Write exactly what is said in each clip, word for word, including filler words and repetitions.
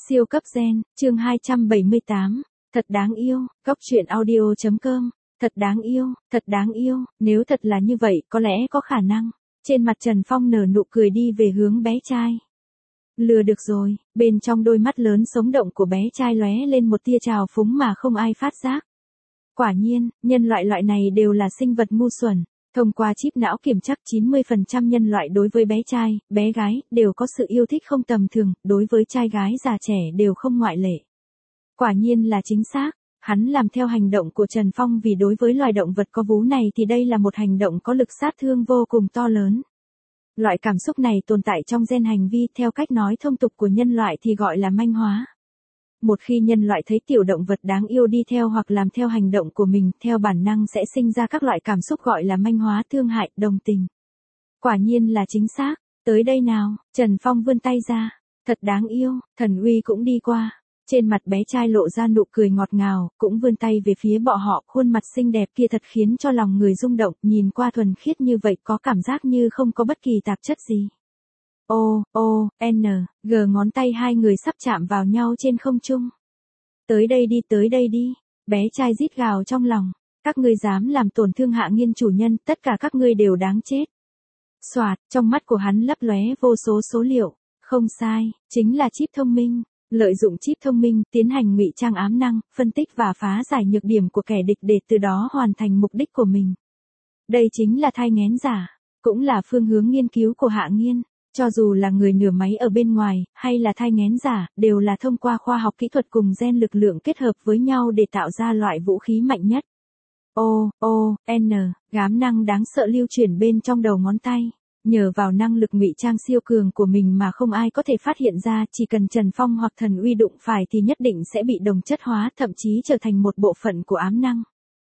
Siêu cấp gen, chương hai trăm bảy mươi tám. Thật đáng yêu, Cóc truyện audio chấm com. Thật đáng yêu, thật đáng yêu, nếu thật là như vậy, có lẽ có khả năng. Trên mặt Trần Phong nở nụ cười đi về hướng bé trai. Lừa được rồi, bên trong đôi mắt lớn sống động của bé trai lóe lên một tia trào phúng mà không ai phát giác. Quả nhiên, nhân loại loại này đều là sinh vật ngu xuẩn. Thông qua chip não kiểm chắc chín mươi phần trăm nhân loại đối với bé trai, bé gái, đều có sự yêu thích không tầm thường, đối với trai gái già trẻ đều không ngoại lệ. Quả nhiên là chính xác, hắn làm theo hành động của Trần Phong vì đối với loài động vật có vú này thì đây là một hành động có lực sát thương vô cùng to lớn. Loại cảm xúc này tồn tại trong gen hành vi theo cách nói thông tục của nhân loại thì gọi là manh hóa. Một khi nhân loại thấy tiểu động vật đáng yêu đi theo hoặc làm theo hành động của mình, theo bản năng sẽ sinh ra các loại cảm xúc gọi là manh hóa, thương hại, đồng tình. Quả nhiên là chính xác, tới đây nào, Trần Phong vươn tay ra, thật đáng yêu, Thần Uy cũng đi qua. Trên mặt bé trai lộ ra nụ cười ngọt ngào, cũng vươn tay về phía bọn họ, khuôn mặt xinh đẹp kia thật khiến cho lòng người rung động, nhìn qua thuần khiết như vậy có cảm giác như không có bất kỳ tạp chất gì. O, O, N, G ngón tay hai người sắp chạm vào nhau trên không trung. Tới đây đi, tới đây đi, bé trai rít gào trong lòng, các ngươi dám làm tổn thương Hạ Nghiên chủ nhân, tất cả các ngươi đều đáng chết. Soạt, trong mắt của hắn lấp lóe vô số số liệu, không sai, chính là chip thông minh. Lợi dụng chip thông minh, tiến hành ngụy trang ám năng, phân tích và phá giải nhược điểm của kẻ địch để từ đó hoàn thành mục đích của mình. Đây chính là thai nghén giả, cũng là phương hướng nghiên cứu của Hạ Nghiên. Cho dù là người nửa máy ở bên ngoài, hay là thai nghén giả, đều là thông qua khoa học kỹ thuật cùng gen lực lượng kết hợp với nhau để tạo ra loại vũ khí mạnh nhất. O, O, N, gám năng đáng sợ lưu chuyển bên trong đầu ngón tay. Nhờ vào năng lực ngụy trang siêu cường của mình mà không ai có thể phát hiện ra, chỉ cần Trần Phong hoặc Thần Uy đụng phải thì nhất định sẽ bị đồng chất hóa, thậm chí trở thành một bộ phận của ám năng.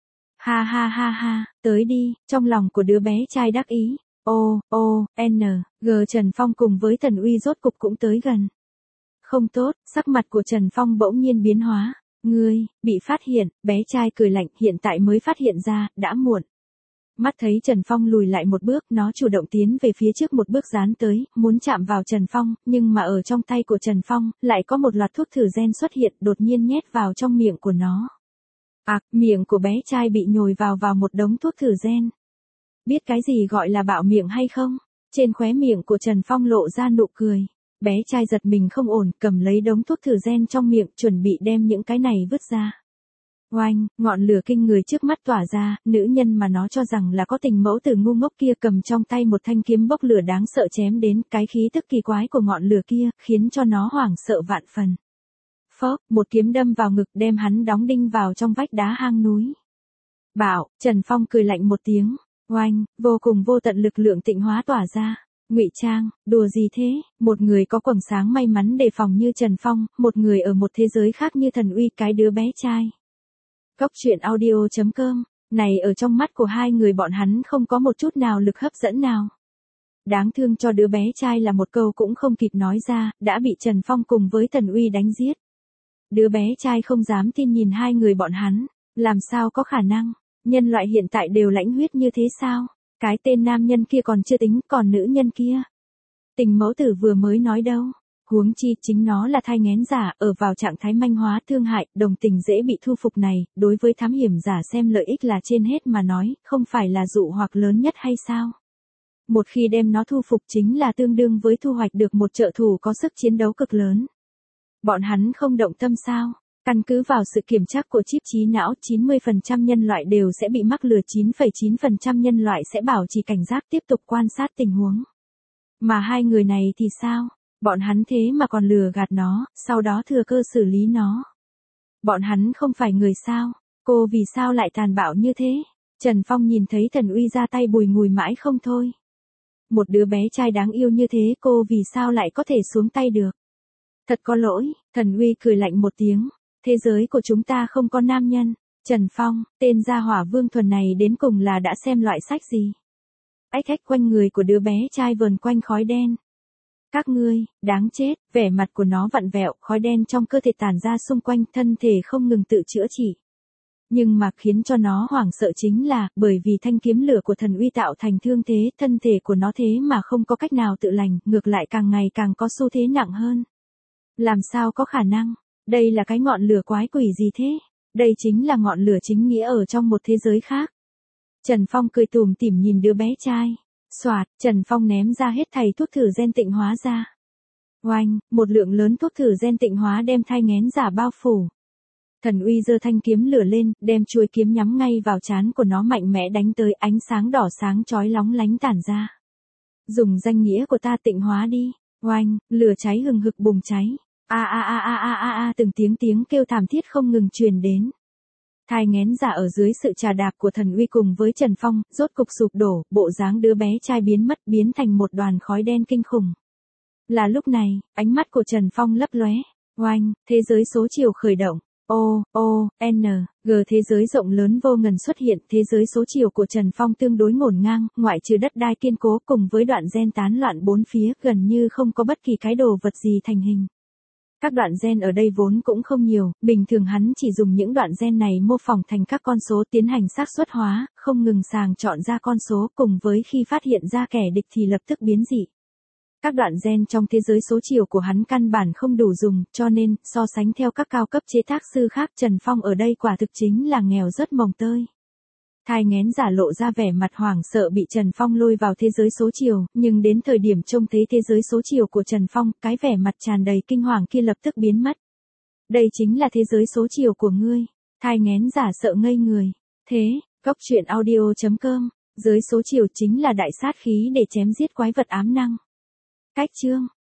Ha ha ha ha, tới đi, trong lòng của đứa bé trai đắc ý. O, O, N, G Trần Phong cùng với Thần Uy rốt cục cũng tới gần. Không tốt, sắc mặt của Trần Phong bỗng nhiên biến hóa. Ngươi, bị phát hiện, bé trai cười lạnh, hiện tại mới phát hiện ra, đã muộn. Mắt thấy Trần Phong lùi lại một bước, nó chủ động tiến về phía trước một bước dán tới, muốn chạm vào Trần Phong, nhưng mà ở trong tay của Trần Phong, lại có một loạt thuốc thử gen xuất hiện, đột nhiên nhét vào trong miệng của nó. À, miệng của bé trai bị nhồi vào vào một đống thuốc thử gen. Biết cái gì gọi là bạo miệng hay không? Trên khóe miệng của Trần Phong lộ ra nụ cười. Bé trai giật mình không ổn, cầm lấy đống thuốc thử gen trong miệng, chuẩn bị đem những cái này vứt ra. Oanh, ngọn lửa kinh người trước mắt tỏa ra, nữ nhân mà nó cho rằng là có tình mẫu tử ngu ngốc kia cầm trong tay một thanh kiếm bốc lửa đáng sợ chém đến, cái khí tức kỳ quái của ngọn lửa kia, khiến cho nó hoảng sợ vạn phần. Phốc, một kiếm đâm vào ngực đem hắn đóng đinh vào trong vách đá hang núi. Bảo, Trần Phong cười lạnh một tiếng, oanh, vô cùng vô tận lực lượng tịnh hóa tỏa ra. Ngụy trang, đùa gì thế, một người có quầng sáng may mắn đề phòng như Trần Phong, một người ở một thế giới khác như Thần Uy, cái đứa bé trai. Cóc truyện audio chấm com, này ở trong mắt của hai người bọn hắn không có một chút nào lực hấp dẫn nào. Đáng thương cho đứa bé trai là một câu cũng không kịp nói ra, đã bị Trần Phong cùng với Thần Uy đánh giết. Đứa bé trai không dám tin nhìn hai người bọn hắn, làm sao có khả năng, nhân loại hiện tại đều lãnh huyết như thế sao, cái tên nam nhân kia còn chưa tính, còn nữ nhân kia. Tình mẫu tử vừa mới nói đâu. Huống chi chính nó là thai nghén giả, ở vào trạng thái manh hóa, thương hại, đồng tình dễ bị thu phục này, đối với thám hiểm giả xem lợi ích là trên hết mà nói, không phải là dụ hoặc lớn nhất hay sao? Một khi đem nó thu phục chính là tương đương với thu hoạch được một trợ thủ có sức chiến đấu cực lớn. Bọn hắn không động tâm sao? Căn cứ vào sự kiểm tra của chip trí não, chín mươi phần trăm nhân loại đều sẽ bị mắc lừa, chín phẩy chín phần trăm nhân loại sẽ bảo trì cảnh giác tiếp tục quan sát tình huống. Mà hai người này thì sao? Bọn hắn thế mà còn lừa gạt nó, sau đó thừa cơ xử lý nó. Bọn hắn không phải người sao, cô vì sao lại tàn bạo như thế? Trần Phong nhìn thấy Thần Uy ra tay bùi ngùi mãi không thôi. Một đứa bé trai đáng yêu như thế cô vì sao lại có thể xuống tay được? Thật có lỗi, Thần Uy cười lạnh một tiếng, thế giới của chúng ta không có nam nhân. Trần Phong, tên gia hỏa Vương Thuần này đến cùng là đã xem loại sách gì? Ách ách, quanh người của đứa bé trai vờn quanh khói đen. Các ngươi, đáng chết, vẻ mặt của nó vặn vẹo, khói đen trong cơ thể tản ra xung quanh, thân thể không ngừng tự chữa trị. Nhưng mà khiến cho nó hoảng sợ chính là, bởi vì thanh kiếm lửa của Thần Uy tạo thành thương thế, thân thể của nó thế mà không có cách nào tự lành, ngược lại càng ngày càng có xu thế nặng hơn. Làm sao có khả năng? Đây là cái ngọn lửa quái quỷ gì thế? Đây chính là ngọn lửa chính nghĩa ở trong một thế giới khác. Trần Phong cười tủm tỉm nhìn đứa bé trai. Soạt, Trần Phong ném ra hết thảy thuốc thử gen tịnh hóa ra. Oanh, một lượng lớn thuốc thử gen tịnh hóa đem thai nghén giả bao phủ. Thần uy giơ thanh kiếm lửa lên, đem chuôi kiếm nhắm ngay vào trán của nó mạnh mẽ đánh tới, ánh sáng đỏ sáng chói lóng lánh tản ra. Dùng danh nghĩa của ta tịnh hóa đi. Oanh, lửa cháy hừng hực bùng cháy. A a a a a a a từng tiếng tiếng kêu thảm thiết không ngừng truyền đến. Thai nghén giả ở dưới sự trà đạp của thần uy cùng với Trần Phong, rốt cục sụp đổ, bộ dáng đứa bé trai biến mất, biến thành một đoàn khói đen kinh khủng. Là lúc này, ánh mắt của Trần Phong lấp lóe. Oanh, thế giới số chiều khởi động. O, O, N, G thế giới rộng lớn vô ngần xuất hiện, thế giới số chiều của Trần Phong tương đối ngổn ngang, ngoại trừ đất đai kiên cố cùng với đoạn gen tán loạn bốn phía, gần như không có bất kỳ cái đồ vật gì thành hình. Các đoạn gen ở đây vốn cũng không nhiều, bình thường hắn chỉ dùng những đoạn gen này mô phỏng thành các con số tiến hành xác suất hóa, không ngừng sàng chọn ra con số, cùng với khi phát hiện ra kẻ địch thì lập tức biến dị. Các đoạn gen trong thế giới số chiều của hắn căn bản không đủ dùng, cho nên, so sánh theo các cao cấp chế tác sư khác, Trần Phong ở đây quả thực chính là nghèo rất mồng tơi. Thai nghén giả lộ ra vẻ mặt hoảng sợ bị Trần Phong lôi vào thế giới số chiều, nhưng đến thời điểm trông thấy thế giới số chiều của Trần Phong, cái vẻ mặt tràn đầy kinh hoàng kia lập tức biến mất. Đây chính là thế giới số chiều của ngươi. Thai nghén giả sợ ngây người. Thế, Cốc truyện audio chấm com, giới số chiều chính là đại sát khí để chém giết quái vật ám năng. Cách chương